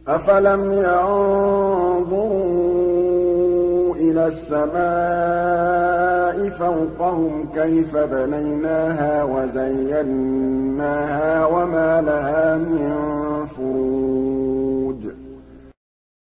أَفَلَمْ يَنظُرُوا إِلَى السَّمَاءِ فَوْقَهُمْ كَيْفَ بَنَيْنَاهَا وَزَيَّنَّاهَا وَمَا لَهَا مِن